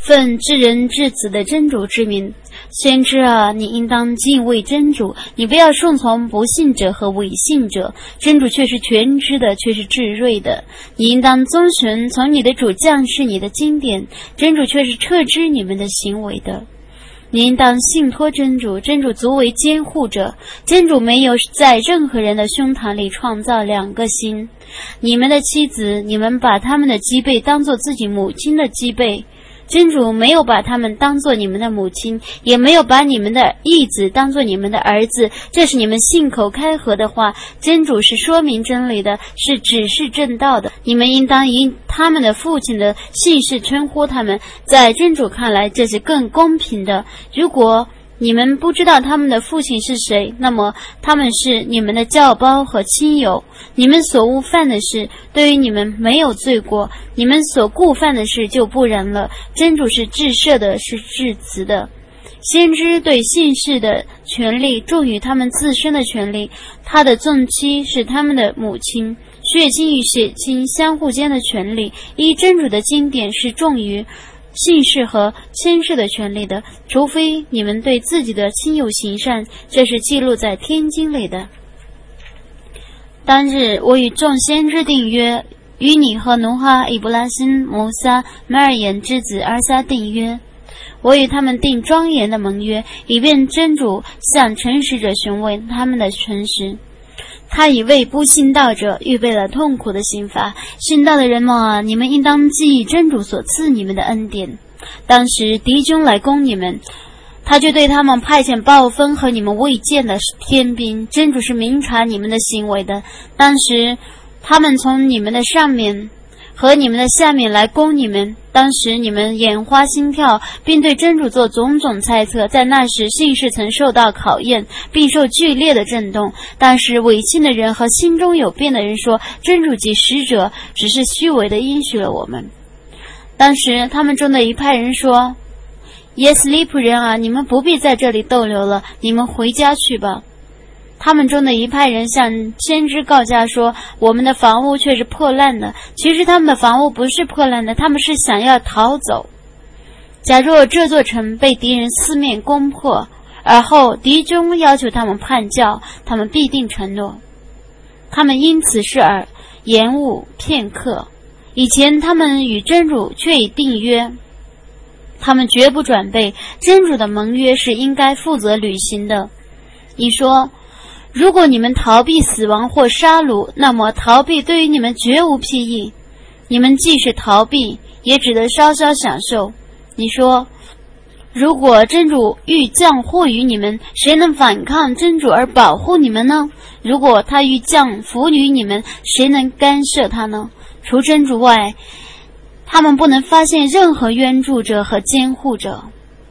奉至人至子的真主之名，先知啊，你应当敬畏真主，你不要顺从不信者和伪信者。真主却是全知的，却是至睿的。你应当遵循从你的主降世你的经典，真主却是彻知你们的行为的。你应当信托真主，真主足为监护者。真主没有在任何人的胸膛里创造两个心。你们的妻子，你们把他们的脊背当作自己母亲的脊背。真主没有把他们当作你们的母亲，也没有把你们的义子当作你们的儿子，这是你们信口开河的话。真主是说明真理的，是指示正道的。你们应当以他们的父亲的姓氏称呼他们，在真主看来这是更公平的。如果你们不知道他们的父亲是谁，那么他们是你们的教胞和亲友。你们所误犯的事，对于你们没有罪过；你们所故犯的事就不然了。真主是至赦的，是至慈的。先知对信士的权利重于他们自身的权利，他的纵妻是他们的母亲，血亲与血亲相互间的权利，依真主的经典是重于信士和亲士的权利的，除非你们对自己的亲友行善，这是记录在天经里的。当日我与众先知订约，与你和努哈、以布拉辛、摩撒、麦尔言之子阿撒订约。我与他们订庄严的盟约，以便真主向诚实者询问他们的诚实。他已为不信道者预备了痛苦的刑罚。信道的人们啊，你们应当记忆真主所赐你们的恩典。当时敌军来攻你们，他就对他们派遣暴风和你们未见的天兵。真主是明察你们的行为的。当时他们从你们的上面和你们的下面来攻你们，当时你们眼花心跳，并对真主做种种猜测。在那时信士曾受到考验，并受剧烈的震动。当时违信的人和心中有变的人说，真主及使者只是虚伪地应许了我们。当时他们中的一派人说，耶斯利普人啊，你们不必在这里逗留了，你们回家去吧。他们中的一派人向先知告假说，我们的房屋却是破烂的。其实他们的房屋不是破烂的，他们是想要逃走。假若这座城被敌人四面攻破，而后敌军要求他们叛教，他们必定承诺。他们因此事而延误片刻。以前他们与真主却已订约，他们绝不转背。真主的盟约是应该负责履行的。你说，如果你们逃避死亡或杀戮，那么逃避对于你们绝无裨益。你们即使逃避，也只得稍稍享受。你说，如果真主欲降祸于你们，谁能反抗真主而保护你们呢？如果他欲降福于你们，谁能干涉他呢？除真主外，他们不能发现任何援助者和监护者。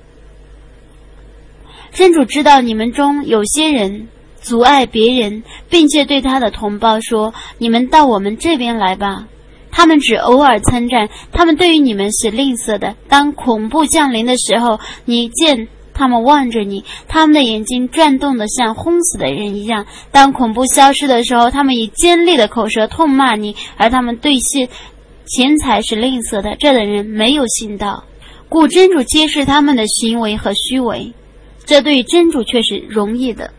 真主知道你们中有些人阻碍别人，并且对他的同胞说，你们到我们这边来吧。他们只偶尔参战，他们对于你们是吝啬的。当恐怖降临的时候，你见他们望着你，他们的眼睛转动得像昏死的人一样。当恐怖消失的时候，他们以尖利的口舌痛骂你，而他们对钱财是吝啬的。这等人没有信道，故真主揭示他们的行为和虚伪，这对真主却是容易的。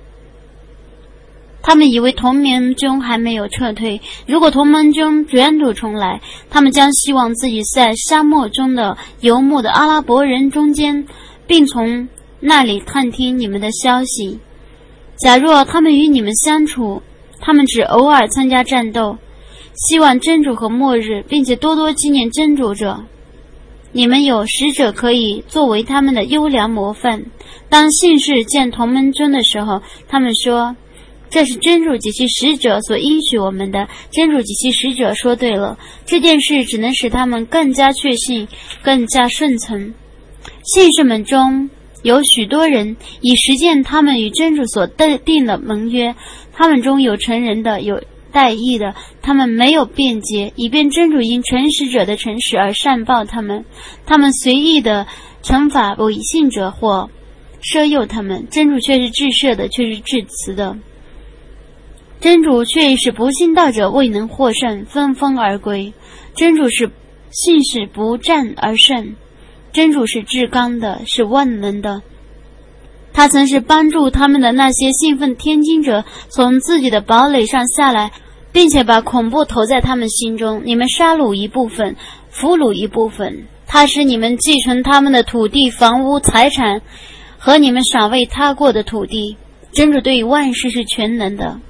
他们以为同盟军还没有撤退，如果同盟军卷土重来，他们将希望自己在沙漠中的游牧的阿拉伯人中间，并从那里探听你们的消息。假若他们与你们相处，他们只偶尔参加战斗，希望真主和末日，并且多多纪念真主者。你们有使者可以作为他们的优良模范。当信士见同盟军的时候，他们说，这是真主及其使者所应许我们的。真主及其使者说对了。这件事只能使他们更加确信，更加顺从。信士们中有许多人已实践他们与真主所定的盟约，他们中有成人的，有代义的，他们没有辩解，以便真主因诚实者的诚实而善报他们。他们随意的惩罚违信者或赦宥他们，真主却是至赦的，却是至慈的。真主却使不信道者未能获胜，纷纷而归。真主使信士不战而胜， 真主是至刚的，是万能的。他曾是帮助他们的那些兴奋天津者从自己的堡垒上下来，并且把恐怖投在他们心中。你们杀戮一部分，俘虏一部分，他使你们继承他们的土地、房屋、财产和你们赏为他过的土地。真主对于万事是全能的。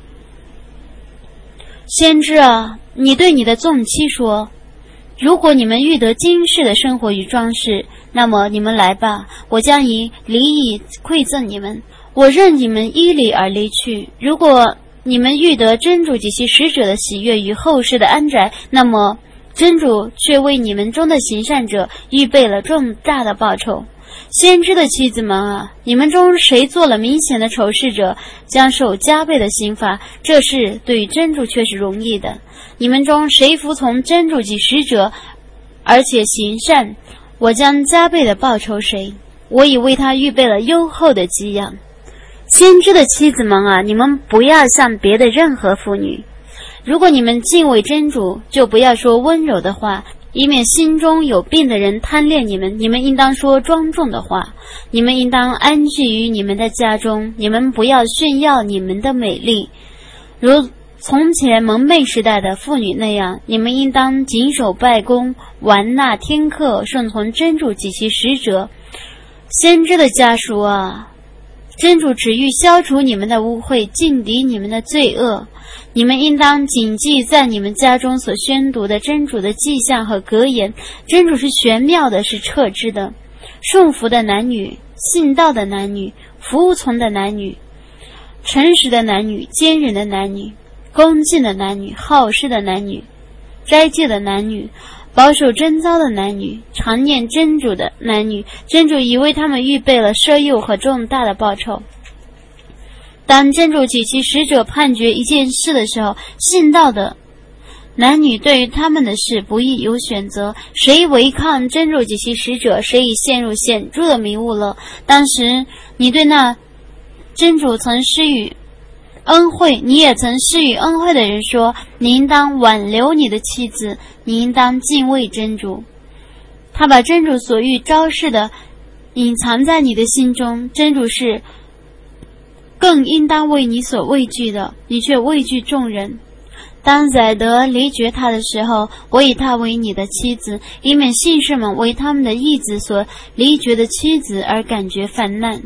先知啊，你对你的纵妻说，如果你们欲得今世的生活与装饰，那么你们来吧，我将以礼以馈赠你们，我任你们依礼而离去。如果你们欲得真主及其使者的喜悦与后世的安宅，那么真主却为你们中的行善者预备了重大的报酬。先知的妻子们啊，你们中谁做了明显的仇视者，将受加倍的刑罚，这事对于真主却是容易的。你们中谁服从真主及使者，而且行善，我将加倍的报酬谁，我已为他预备了优厚的给养。先知的妻子们啊，你们不要像别的任何妇女，如果你们敬畏真主，就不要说温柔的话，以免心中有病的人贪恋你们。你们应当说庄重的话，你们应当安居于你们的家中，你们不要炫耀你们的美丽，如从前蒙昧时代的妇女那样。你们应当谨守拜功，完纳天课，顺从真主及其使者。先知的家属啊，真主只欲消除你们的污秽，尽抵你们的罪恶。你们应当谨记在你们家中所宣读的真主的迹象和格言。真主是玄妙的，是彻知的。顺服的男女，信道的男女，服从的男女，诚实的男女，坚忍的男女，恭敬的男女，好事的男女，斋戒的男女，保守贞操的男女，常念真主的男女，真主已为他们预备了奢诱和重大的报酬。当真主及其使者判决一件事的时候，信道的男女对于他们的事不易有选择，谁违抗真主及其使者，谁已陷入显著的迷雾了。当时你对那真主曾施予恩惠，你也曾施予恩惠的人说，你应当挽留你的妻子，你应当敬畏真主。他把真主所欲昭示的隐藏在你的心中，真主是更应当为你所畏惧的，你却畏惧众人。当宰德离绝他的时候，我以他为你的妻子，以免信士们为他们的义子所离绝的妻子而感觉烦难。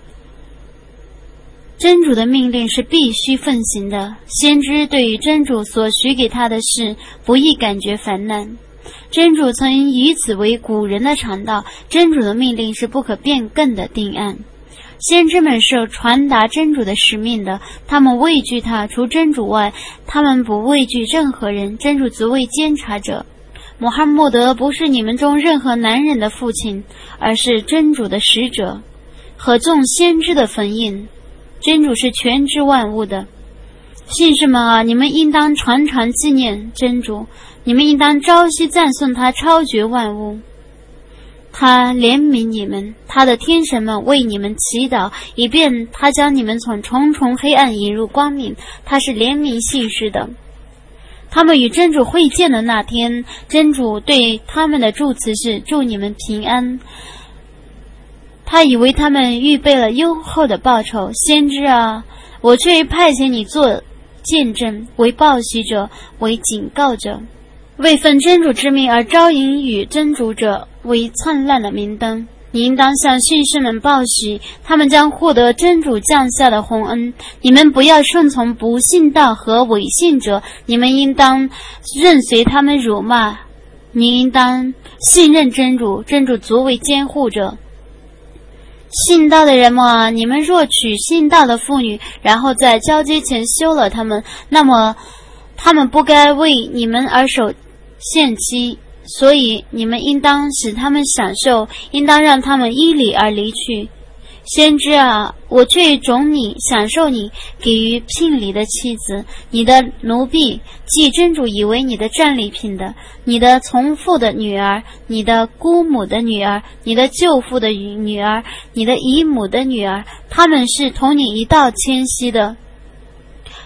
真主的命令是必须奉行的，先知对于真主所许给他的事不易感觉烦难。真主曾以此为古人的常道，真主的命令是不可变更的定案。先知们是传达真主的使命的，他们畏惧他，除真主外，他们不畏惧任何人。真主足为监察者。穆罕默德不是你们中任何男人的父亲，而是真主的使者和众先知的坟印。真主是全知万物的。信士们啊，你们应当常常纪念真主，你们应当朝夕赞颂他超绝万物。他怜悯你们，他的天神们为你们祈祷，以便他将你们从重重黑暗引入光明。他是怜悯信士的。他们与真主会见的那天，真主对他们的祝词是祝你们平安。他以为他们预备了优厚的报酬。先知啊，我却派遣你做见证，为报喜者，为警告者，为奉真主之命而招引与真主者，为灿烂的明灯。你应当向信士们报喜，他们将获得真主降下的洪恩。你们不要顺从不信道和伪信者，你们应当任随他们辱骂。你应当信任真主，真主足为监护者。信道的人们啊，你们若娶信道的妇女，然后在交接前休了他们，那么他们不该为你们而守限期，所以你们应当使他们享受，应当让他们依礼而离去。先知啊，我却种你享受你给予聘礼的妻子，你的奴婢，即真主以为你的战利品的，你的从父的女儿，你的姑母的女儿，你的舅父的女儿，你的姨母的女儿，她们是同你一道迁徙的。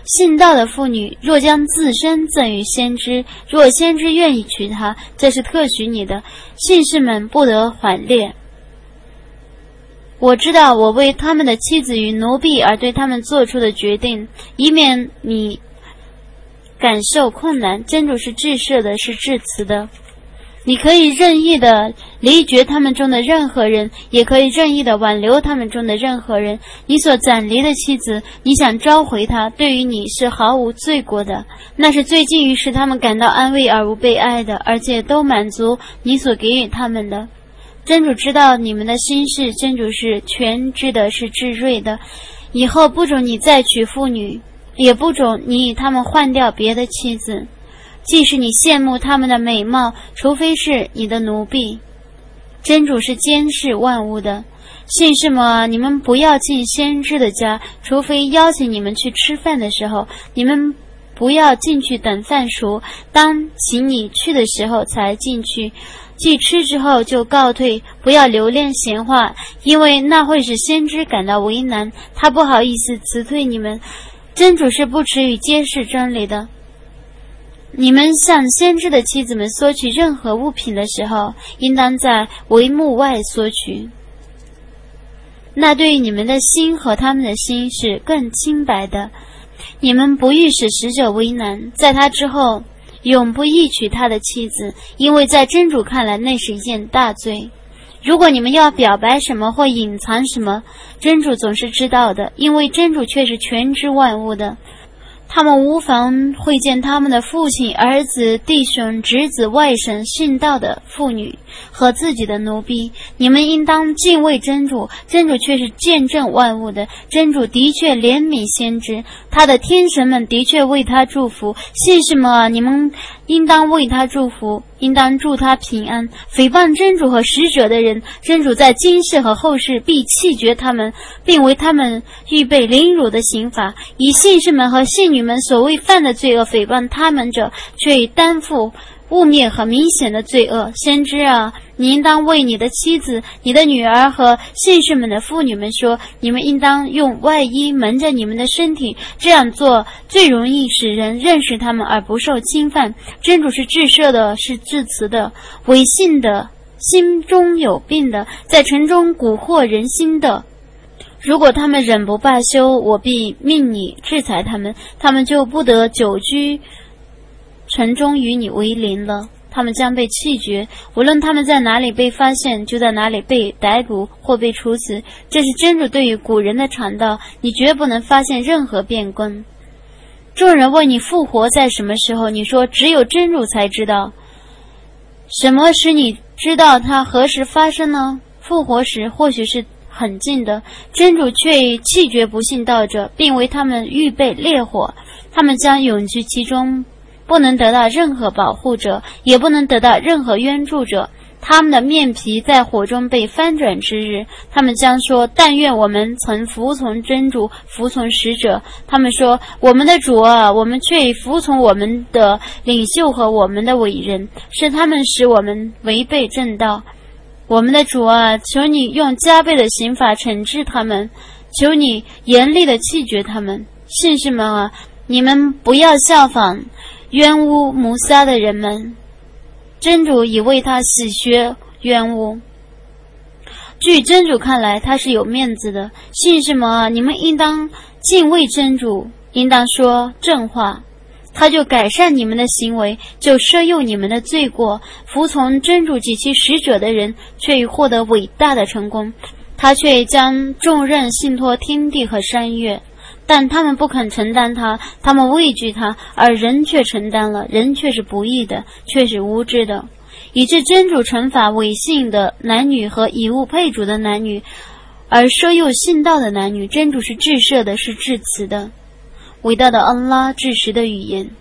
信道的妇女若将自身赠与先知，若先知愿意娶她，这是特许你的，信士们不得缓列。我知道我为他们的妻子与奴婢而对他们做出的决定，以免你感受困难。真主是至赦的，是至慈的。你可以任意的离绝他们中的任何人，也可以任意的挽留他们中的任何人。你所暂离的妻子，你想召回她，对于你是毫无罪过的，那是最近于使他们感到安慰而无被爱的，而且都满足你所给予他们的。真主知道你们的心事，真主是全知的，是至睿的。以后不准你再娶妇女，也不准你以他们换掉别的妻子，即使你羡慕他们的美貌，除非是你的奴婢。真主是监视万物的。信士们啊，你们不要进先知的家，除非邀请你们去吃饭的时候，你们不要进去等饭熟，当请你去的时候才进去，既吃之后就告退，不要留恋闲话，因为那会使先知感到为难，他不好意思辞退你们。真主是不耻于揭示真理的。你们向先知的妻子们索取任何物品的时候，应当在帷幕外索取，那对于你们的心和他们的心是更清白的。你们不欲使使者为难，在他之后永不忆娶他的妻子，因为在真主看来那是一件大罪。如果你们要表白什么或隐藏什么，真主总是知道的，因为真主却是全知万物的。他们无妨会见他们的父亲、儿子、弟兄、侄子、外甥、信道的妇女和自己的奴婢。你们应当敬畏真主，真主却是见证万物的。真主的确怜悯先知，他的天神们的确为他祝福。信士们啊，你们应当为他祝福，应当祝他平安。诽谤真主和使者的人，真主在今世和后世必弃绝他们，并为他们预备凌辱的刑罚。以信士们和信女们所谓犯的罪恶诽谤他们者，却已担负污蔑和明显的罪恶。先知啊，你应当为你的妻子、你的女儿和信士们的妇女们说，你们应当用外衣蒙着你们的身体，这样做最容易使人认识他们而不受侵犯。真主是至赦的，是至慈的。违信的、心中有病的、在城中蛊惑人心的，如果他们忍不罢休，我必命你制裁他们，他们就不得久居城中与你为邻了。他们将被弃绝，无论他们在哪里被发现，就在哪里被逮捕或被处死。这是真主对于古人的传道，你绝不能发现任何变更。众人问你复活在什么时候，你说只有真主才知道。什么使你知道它何时发生呢？复活时或许是很近的，真主却弃绝不信道者，并为他们预备烈火，他们将永居其中，不能得到任何保护者，也不能得到任何援助者。他们的面皮在火中被翻转之日，他们将说，但愿我们曾服从真主，服从使者。他们说，我们的主啊，我们却已服从我们的领袖和我们的伟人，是他们使我们违背正道。我们的主啊，求你用加倍的刑罚惩治他们，求你严厉的弃绝他们。信士们啊，你们不要效仿冤污摩萨的人们，真主已为他洗削冤污。据真主看来，他是有面子的。信士们啊，你们应当敬畏真主，应当说正话，他就改善你们的行为，就赦宥你们的罪过。服从真主及其使者的人，却已获得伟大的成功。他却将重任信托天地和山岳，但他们不肯承担它，他们畏惧它，而人却承担了，人却是不义的，却是无知的，以致真主惩罚违信的男女和以物配主的男女，而赦宥信道的男女。真主是至赦的，是至慈的。伟大的安拉至实的语言。